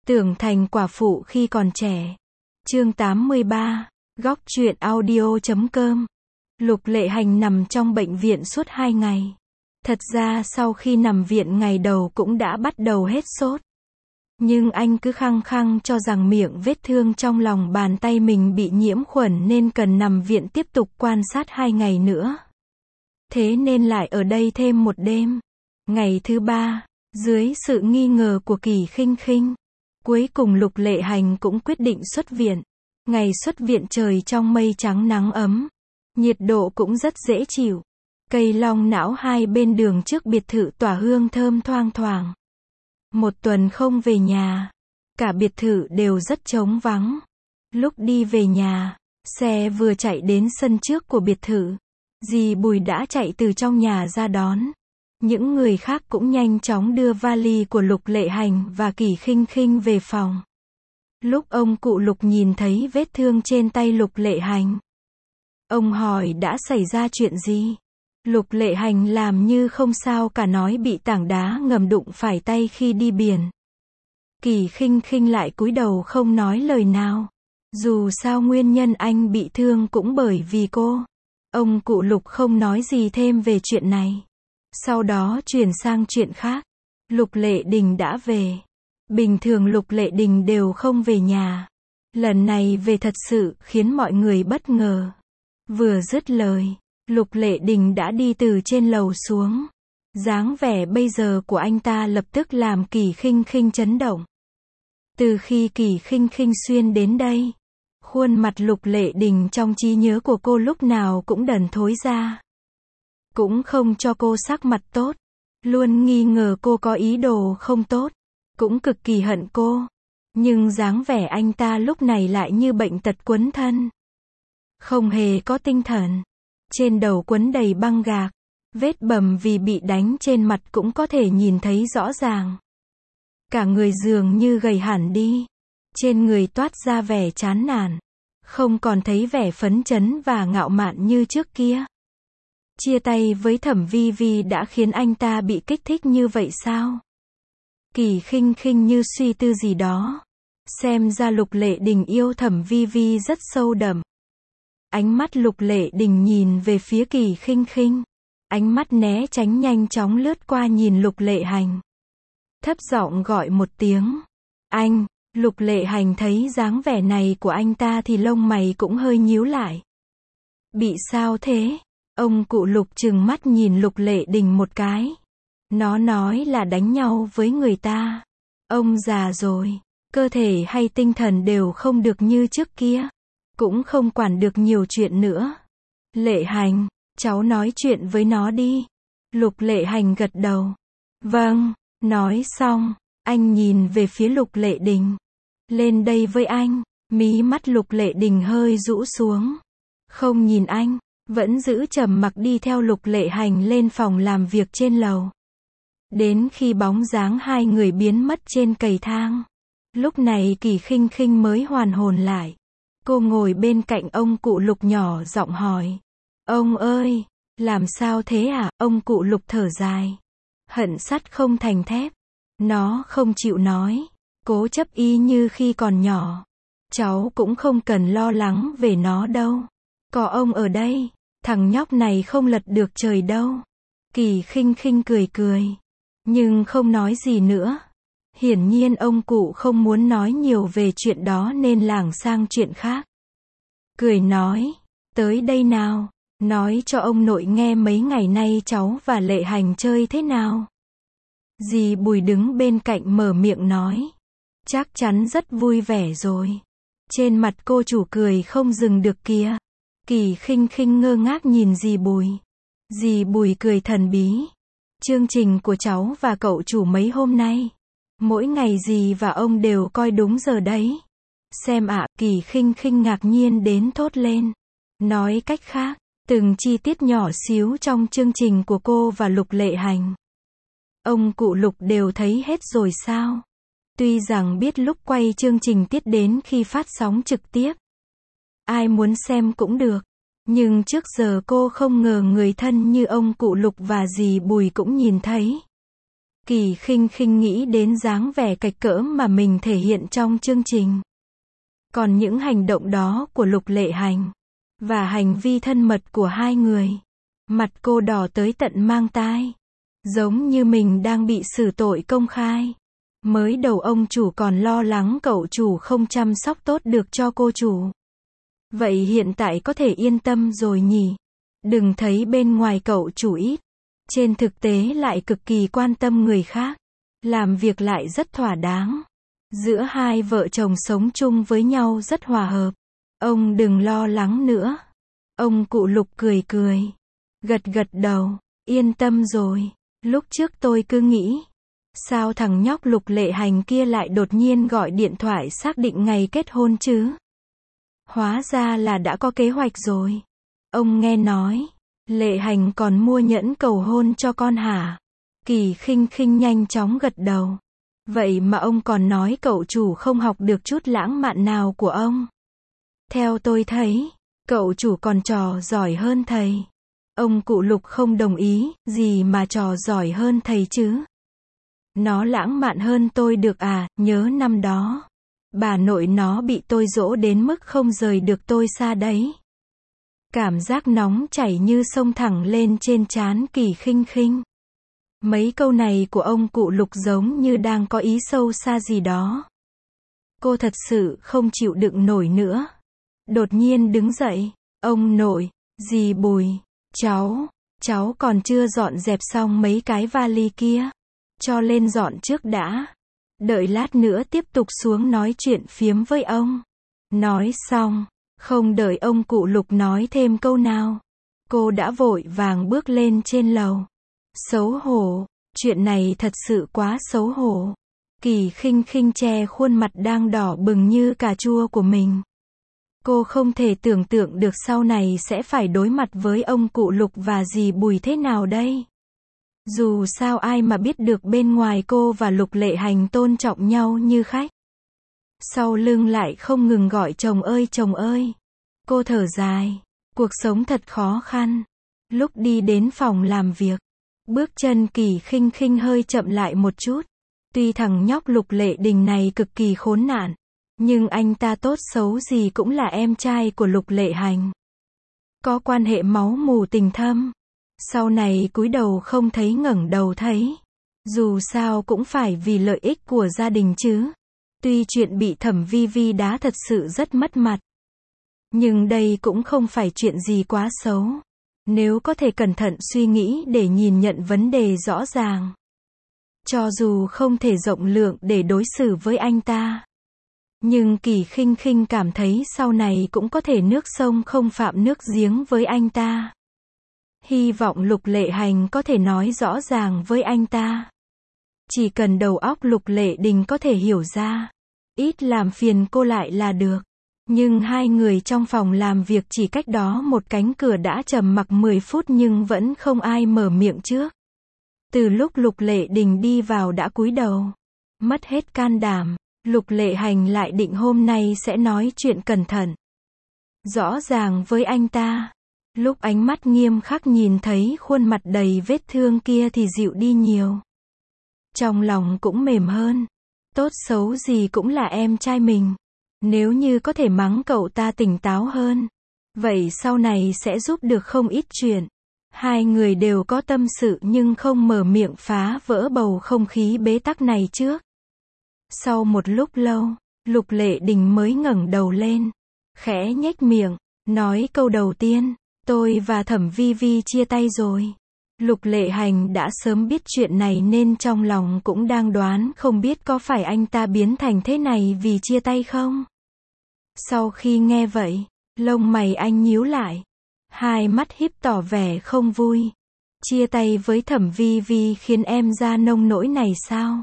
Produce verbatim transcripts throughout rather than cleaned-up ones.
Tưởng thành quả phụ khi còn trẻ. Chương tám mươi ba, góc truyện audio chấm com. Lục Lệ Hành nằm trong bệnh viện suốt hai ngày. Thật ra sau khi nằm viện ngày đầu cũng đã bắt đầu hết sốt. Nhưng anh cứ khăng khăng cho rằng miệng vết thương trong lòng bàn tay mình bị nhiễm khuẩn nên cần nằm viện tiếp tục quan sát hai ngày nữa. Thế nên lại ở đây thêm một đêm. Ngày thứ ba, dưới sự nghi ngờ của Kỳ Khinh Khinh, cuối cùng Lục Lệ Hành cũng quyết định xuất viện. Ngày xuất viện trời trong mây trắng nắng ấm. Nhiệt độ cũng rất dễ chịu. Cây long não hai bên đường trước biệt thự tỏa hương thơm thoang thoảng. Một tuần không về nhà. Cả biệt thự đều rất trống vắng. Lúc đi về nhà, xe vừa chạy đến sân trước của biệt thự. Dì Bùi đã chạy từ trong nhà ra đón. Những người khác cũng nhanh chóng đưa vali của Lục Lệ Hành và Kỳ Khinh Khinh về phòng. Lúc ông cụ Lục nhìn thấy vết thương trên tay Lục Lệ Hành, ông hỏi đã xảy ra chuyện gì? Lục Lệ Hành làm như không sao cả, nói bị tảng đá ngầm đụng phải tay khi đi biển. Kỳ Khinh Khinh lại cúi đầu không nói lời nào. Dù sao nguyên nhân anh bị thương cũng bởi vì cô. Ông cụ Lục không nói gì thêm về chuyện này. Sau đó chuyển sang chuyện khác. Lục Lệ Đình đã về. Bình thường Lục Lệ Đình đều không về nhà. Lần này về thật sự khiến mọi người bất ngờ. Vừa dứt lời, Lục Lệ Đình đã đi từ trên lầu xuống. Dáng vẻ bây giờ của anh ta lập tức làm Kỳ Khinh Khinh chấn động. Từ khi Kỳ Khinh Khinh xuyên đến đây, khuôn mặt Lục Lệ Đình trong trí nhớ của cô lúc nào cũng đần thối ra. Cũng không cho cô sắc mặt tốt. Luôn nghi ngờ cô có ý đồ không tốt. Cũng cực kỳ hận cô. Nhưng dáng vẻ anh ta lúc này lại như bệnh tật quấn thân. Không hề có tinh thần. Trên đầu quấn đầy băng gạc. Vết bầm vì bị đánh trên mặt cũng có thể nhìn thấy rõ ràng. Cả người dường như gầy hẳn đi. Trên người toát ra vẻ chán nản. Không còn thấy vẻ phấn chấn và ngạo mạn như trước kia. Chia tay với Thẩm Vi Vi đã khiến anh ta bị kích thích như vậy sao? Kỳ Khinh Khinh như suy tư gì đó. Xem ra Lục Lệ Đình yêu Thẩm Vi Vi rất sâu đậm. Ánh mắt Lục Lệ Đình nhìn về phía Kỳ Khinh Khinh. Ánh mắt né tránh nhanh chóng lướt qua nhìn Lục Lệ Hành. Thấp giọng gọi một tiếng. Anh. Lục Lệ Hành thấy dáng vẻ này của anh ta thì lông mày cũng hơi nhíu lại. Bị sao thế? Ông cụ Lục trừng mắt nhìn Lục Lệ Đình một cái. Nó nói là đánh nhau với người ta. Ông già rồi, cơ thể hay tinh thần đều không được như trước kia. Cũng không quản được nhiều chuyện nữa. Lệ Hành, cháu nói chuyện với nó đi. Lục Lệ Hành gật đầu. Vâng, nói xong, anh nhìn về phía Lục Lệ Đình. Lên đây với anh. Mí mắt Lục Lệ Đình hơi rũ xuống. Không nhìn anh, vẫn giữ trầm mặc đi theo Lục Lệ Hành lên phòng làm việc trên lầu. Đến khi bóng dáng hai người biến mất trên cầu thang, lúc này Kỳ Khinh Khinh mới hoàn hồn lại. Cô ngồi bên cạnh ông cụ Lục nhỏ giọng hỏi. Ông ơi, làm sao thế à? Ông cụ Lục thở dài. Hận sắt không thành thép. Nó không chịu nói. Cố chấp y như khi còn nhỏ. Cháu cũng không cần lo lắng về nó đâu. Có ông ở đây, thằng nhóc này không lật được trời đâu. Kỳ Khinh Khinh cười cười. Nhưng không nói gì nữa. Hiển nhiên ông cụ không muốn nói nhiều về chuyện đó nên lảng sang chuyện khác. Cười nói. Tới đây nào. Nói cho ông nội nghe mấy ngày nay cháu và Lệ Hành chơi thế nào. Dì Bùi đứng bên cạnh mở miệng nói. Chắc chắn rất vui vẻ rồi. Trên mặt cô chủ cười không dừng được kìa. Kỳ Khinh Khinh ngơ ngác nhìn dì Bùi. Dì Bùi cười thần bí. Chương trình của cháu và cậu chủ mấy hôm nay. Mỗi ngày dì và ông đều coi đúng giờ đấy. Xem ạ, à, Kỳ Khinh Khinh ngạc nhiên đến thốt lên. Nói cách khác, từng chi tiết nhỏ xíu trong chương trình của cô và Lục Lệ Hành. Ông cụ Lục đều thấy hết rồi sao? Tuy rằng biết lúc quay chương trình tiết đến khi phát sóng trực tiếp. Ai muốn xem cũng được. Nhưng trước giờ cô không ngờ người thân như ông cụ Lục và dì Bùi cũng nhìn thấy. Kỳ Khinh Khinh nghĩ đến dáng vẻ cạch cỡm mà mình thể hiện trong chương trình. Còn những hành động đó của Lục Lệ Hành, và hành vi thân mật của hai người, mặt cô đỏ tới tận mang tai. Giống như mình đang bị xử tội công khai. Mới đầu ông chủ còn lo lắng cậu chủ không chăm sóc tốt được cho cô chủ. Vậy hiện tại có thể yên tâm rồi nhỉ? Đừng thấy bên ngoài cậu chủ ít, trên thực tế lại cực kỳ quan tâm người khác. Làm việc lại rất thỏa đáng. Giữa hai vợ chồng sống chung với nhau rất hòa hợp. Ông đừng lo lắng nữa. Ông cụ Lục cười cười, gật gật đầu, yên tâm rồi. Lúc trước tôi cứ nghĩ, sao thằng nhóc Lục Lệ Hành kia lại đột nhiên gọi điện thoại xác định ngày kết hôn chứ? Hóa ra là đã có kế hoạch rồi. Ông nghe nói, Lệ Hành còn mua nhẫn cầu hôn cho con hả? Kỳ Khinh Khinh nhanh chóng gật đầu. Vậy mà ông còn nói cậu chủ không học được chút lãng mạn nào của ông. Theo tôi thấy, cậu chủ còn trò giỏi hơn thầy. Ông cụ Lục không đồng ý, gì mà trò giỏi hơn thầy chứ? Nó lãng mạn hơn tôi được à, nhớ năm đó. Bà nội nó bị tôi dỗ đến mức không rời được tôi xa đấy. Cảm giác nóng chảy như xông thẳng lên trên trán Kỳ Khinh Khinh. Mấy câu này của ông cụ Lục giống như đang có ý sâu xa gì đó. Cô thật sự không chịu đựng nổi nữa. Đột nhiên đứng dậy, ông nội, dì Bùi, cháu, cháu còn chưa dọn dẹp xong mấy cái vali kia. Cho lên dọn trước đã. Đợi lát nữa tiếp tục xuống nói chuyện phiếm với ông. Nói xong, không đợi ông cụ Lục nói thêm câu nào, cô đã vội vàng bước lên trên lầu. Xấu hổ, chuyện này thật sự quá xấu hổ. Kỳ Khinh Khinh che khuôn mặt đang đỏ bừng như cà chua của mình. Cô không thể tưởng tượng được sau này sẽ phải đối mặt với ông cụ Lục và dì Bùi thế nào đây. Dù sao ai mà biết được bên ngoài cô và Lục Lệ Hành tôn trọng nhau như khách. Sau lưng lại không ngừng gọi chồng ơi chồng ơi. Cô thở dài, cuộc sống thật khó khăn. Lúc đi đến phòng làm việc, bước chân Kỳ Khinh Khinh hơi chậm lại một chút. Tuy thằng nhóc Lục Lệ Đình này cực kỳ khốn nạn, nhưng anh ta tốt xấu gì cũng là em trai của Lục Lệ Hành. Có quan hệ máu mủ tình thâm. Sau này cúi đầu không thấy ngẩng đầu thấy. Dù sao cũng phải vì lợi ích của gia đình chứ. Tuy chuyện bị Thẩm Vi Vi đá thật sự rất mất mặt, nhưng đây cũng không phải chuyện gì quá xấu. Nếu có thể cẩn thận suy nghĩ để nhìn nhận vấn đề rõ ràng. Cho dù không thể rộng lượng để đối xử với anh ta, nhưng Kỳ Khinh Khinh cảm thấy sau này cũng có thể nước sông không phạm nước giếng với anh ta. Hy vọng Lục Lệ Hành có thể nói rõ ràng với anh ta. Chỉ cần đầu óc Lục Lệ Đình có thể hiểu ra, ít làm phiền cô lại là được. Nhưng hai người trong phòng làm việc chỉ cách đó một cánh cửa đã trầm mặc mười phút nhưng vẫn không ai mở miệng trước. Từ lúc Lục Lệ Đình đi vào đã cúi đầu, mất hết can đảm. Lục Lệ Hành lại định hôm nay sẽ nói chuyện cẩn thận, rõ ràng với anh ta. Lúc ánh mắt nghiêm khắc nhìn thấy khuôn mặt đầy vết thương kia thì dịu đi nhiều. Trong lòng cũng mềm hơn. Tốt xấu gì cũng là em trai mình. Nếu như có thể mắng cậu ta tỉnh táo hơn, vậy sau này sẽ giúp được không ít chuyện. Hai người đều có tâm sự nhưng không mở miệng phá vỡ bầu không khí bế tắc này trước. Sau một lúc lâu, Lục Lệ Đình mới ngẩng đầu lên, khẽ nhếch miệng, nói câu đầu tiên, tôi và Thẩm Vi Vi chia tay rồi. Lục Lệ Hành đã sớm biết chuyện này nên trong lòng cũng đang đoán không biết có phải anh ta biến thành thế này vì chia tay không. Sau khi nghe vậy, lông mày anh nhíu lại, hai mắt híp tỏ vẻ không vui. Chia tay với Thẩm Vi Vi khiến em ra nông nỗi này sao?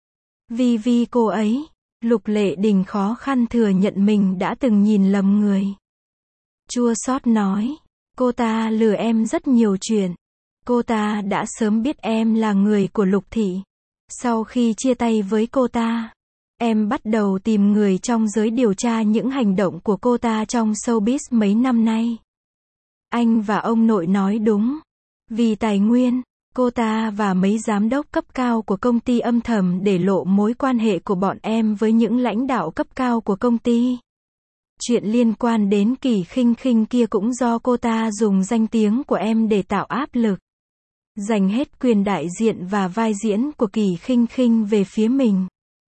Vi Vi cô ấy, Lục Lệ Đình khó khăn thừa nhận mình đã từng nhìn lầm người. Chua xót nói, cô ta lừa em rất nhiều chuyện. Cô ta đã sớm biết em là người của Lục thị. Sau khi chia tay với cô ta, em bắt đầu tìm người trong giới điều tra những hành động của cô ta trong showbiz mấy năm nay. Anh và ông nội nói đúng. Vì tài nguyên, Cô ta và mấy giám đốc cấp cao của công ty âm thầm để lộ mối quan hệ của bọn em với những lãnh đạo cấp cao của công ty. Chuyện liên quan đến Kỳ Khinh Khinh kia cũng do cô ta dùng danh tiếng của em để tạo áp lực. Giành hết quyền đại diện và vai diễn của Kỳ Khinh Khinh về phía mình.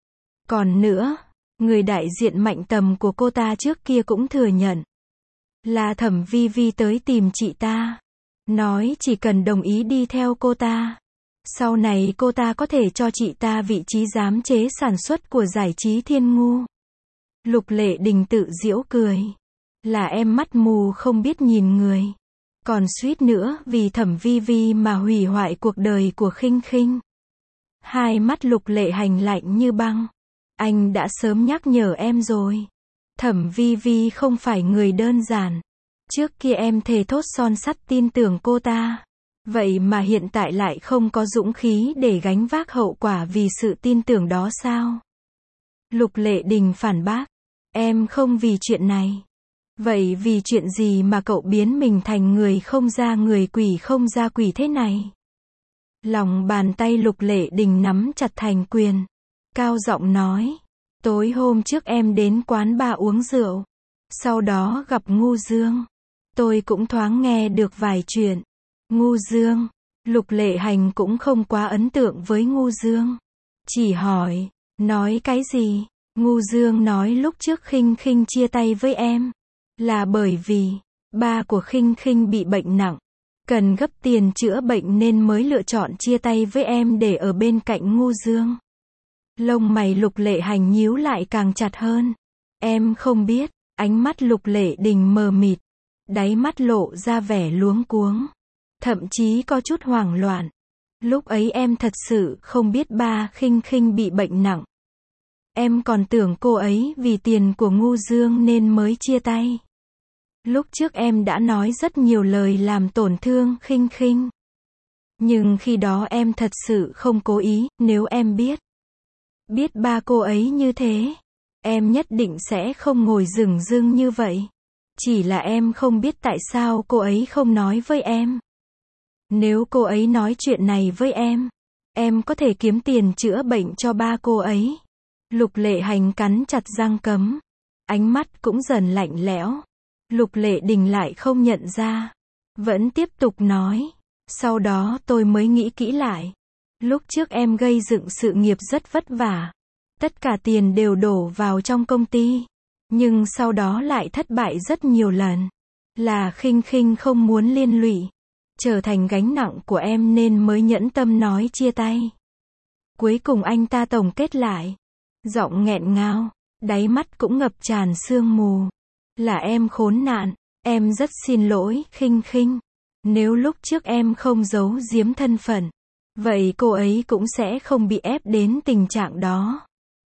Còn nữa, người đại diện Mạnh Tầm của cô ta trước kia cũng thừa nhận là Thẩm Vi Vi tới tìm chị ta, nói chỉ cần đồng ý đi theo cô ta, sau này cô ta có thể cho chị ta vị trí giám chế sản xuất của giải trí Thiên Ngu. Lục Lệ Đình tự giễu cười, là em mắt mù không biết nhìn người, còn suýt nữa vì Thẩm Vi Vi mà hủy hoại cuộc đời của Khinh Khinh. Hai mắt Lục Lệ Hành lạnh như băng. Anh đã sớm nhắc nhở em rồi. Thẩm Vi Vi không phải người đơn giản. Trước kia em thề thốt son sắt tin tưởng cô ta. Vậy mà hiện tại lại không có dũng khí để gánh vác hậu quả vì sự tin tưởng đó sao? Lục Lệ Đình phản bác. Em không vì chuyện này. Vậy vì chuyện gì mà cậu biến mình thành người không ra người quỷ không ra quỷ thế này? Lòng bàn tay Lục Lệ Đình nắm chặt thành quyền. Cao giọng nói. Tối hôm trước em đến quán bar uống rượu. Sau đó gặp Ngu Dương. Tôi cũng thoáng nghe được vài chuyện. Ngu Dương. Lục Lệ Hành cũng không quá ấn tượng với Ngu Dương. Chỉ hỏi. Nói cái gì? Ngu Dương nói lúc trước Khinh Khinh chia tay với em. Là bởi vì ba của Khinh Khinh bị bệnh nặng. Cần gấp tiền chữa bệnh nên mới lựa chọn chia tay với em để ở bên cạnh Ngu Dương. Lông mày Lục Lệ Hành nhíu lại càng chặt hơn. Em không biết. Ánh mắt Lục Lệ Đình mờ mịt. Đáy mắt lộ ra vẻ luống cuống. Thậm chí có chút hoảng loạn. Lúc ấy em thật sự không biết ba Khinh Khinh bị bệnh nặng. Em còn tưởng cô ấy vì tiền của Ngu Dương nên mới chia tay. Lúc trước em đã nói rất nhiều lời làm tổn thương Khinh Khinh. Nhưng khi đó em thật sự không cố ý, nếu em biết. Biết ba cô ấy như thế, em nhất định sẽ không ngồi dửng dưng như vậy. Chỉ là em không biết tại sao cô ấy không nói với em. Nếu cô ấy nói chuyện này với em, em có thể kiếm tiền chữa bệnh cho ba cô ấy. Lục Lệ Hành cắn chặt răng cấm. Ánh mắt cũng dần lạnh lẽo. Lục Lệ Đình lại không nhận ra. Vẫn tiếp tục nói. Sau đó tôi mới nghĩ kỹ lại. Lúc trước em gây dựng sự nghiệp rất vất vả. Tất cả tiền đều đổ vào trong công ty. Nhưng sau đó lại thất bại rất nhiều lần. Là Khinh Khinh không muốn liên lụy. Trở thành gánh nặng của em nên mới nhẫn tâm nói chia tay. Cuối cùng anh ta tổng kết lại. Giọng nghẹn ngào. Đáy mắt cũng ngập tràn sương mù. Là em khốn nạn. Em rất xin lỗi Khinh Khinh. Nếu lúc trước em không giấu giếm thân phận, vậy cô ấy cũng sẽ không bị ép đến tình trạng đó.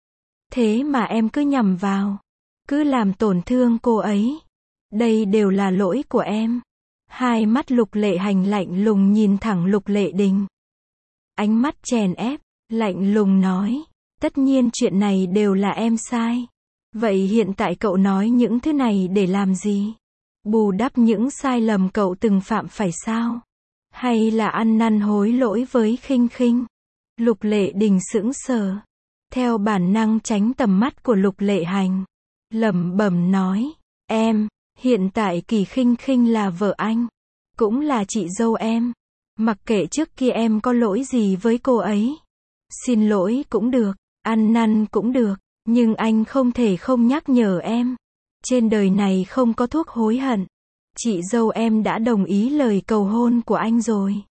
Thế mà em cứ nhầm vào. Cứ làm tổn thương cô ấy. Đây đều là lỗi của em. Hai mắt Lục Lệ Hành lạnh lùng nhìn thẳng Lục Lệ Đình. Ánh mắt chèn ép, lạnh lùng nói. Tất nhiên chuyện này đều là em sai. Vậy hiện tại cậu nói những thứ này để làm gì? Bù đắp những sai lầm cậu từng phạm phải sao? Hay là ăn năn hối lỗi với Khinh Khinh? Lục Lệ Đình sững sờ. Theo bản năng tránh tầm mắt của Lục Lệ Hành. Lẩm bẩm nói. Em, hiện tại Kỳ Khinh Khinh là vợ anh. Cũng là chị dâu em. Mặc kệ trước kia em có lỗi gì với cô ấy. Xin lỗi cũng được. Ăn năn cũng được. Nhưng anh không thể không nhắc nhở em. Trên đời này không có thuốc hối hận. Chị dâu em đã đồng ý lời cầu hôn của anh rồi.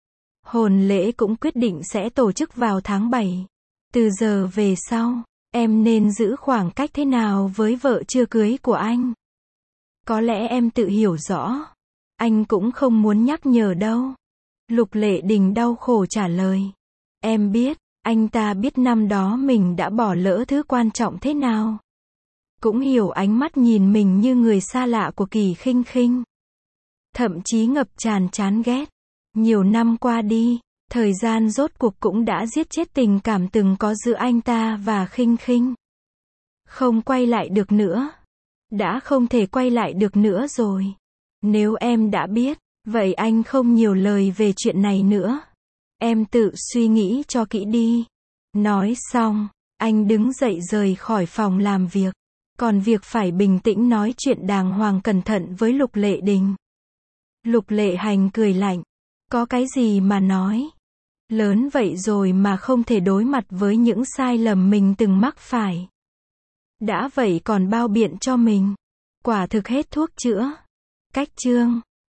Hôn lễ cũng quyết định sẽ tổ chức vào tháng bảy. Từ giờ về sau, em nên giữ khoảng cách thế nào với vợ chưa cưới của anh? Có lẽ em tự hiểu rõ. Anh cũng không muốn nhắc nhở đâu. Lục Lệ Đình đau khổ trả lời. Em biết, anh ta biết năm đó mình đã bỏ lỡ thứ quan trọng thế nào. Cũng hiểu ánh mắt nhìn mình như người xa lạ của Kỳ Khinh Khinh. Thậm chí ngập tràn chán ghét. Nhiều năm qua đi, thời gian rốt cuộc cũng đã giết chết tình cảm từng có giữa anh ta và Khinh Khinh. Không quay lại được nữa. Đã không thể quay lại được nữa rồi. Nếu em đã biết, vậy anh không nhiều lời về chuyện này nữa. Em tự suy nghĩ cho kỹ đi. Nói xong, anh đứng dậy rời khỏi phòng làm việc. Còn việc phải bình tĩnh nói chuyện đàng hoàng cẩn thận với Lục Lệ Đình. Lục Lệ Hành cười lạnh. Có cái gì mà nói? Lớn vậy rồi mà không thể đối mặt với những sai lầm mình từng mắc phải. Đã vậy còn bao biện cho mình. Quả thực hết thuốc chữa. Cách chương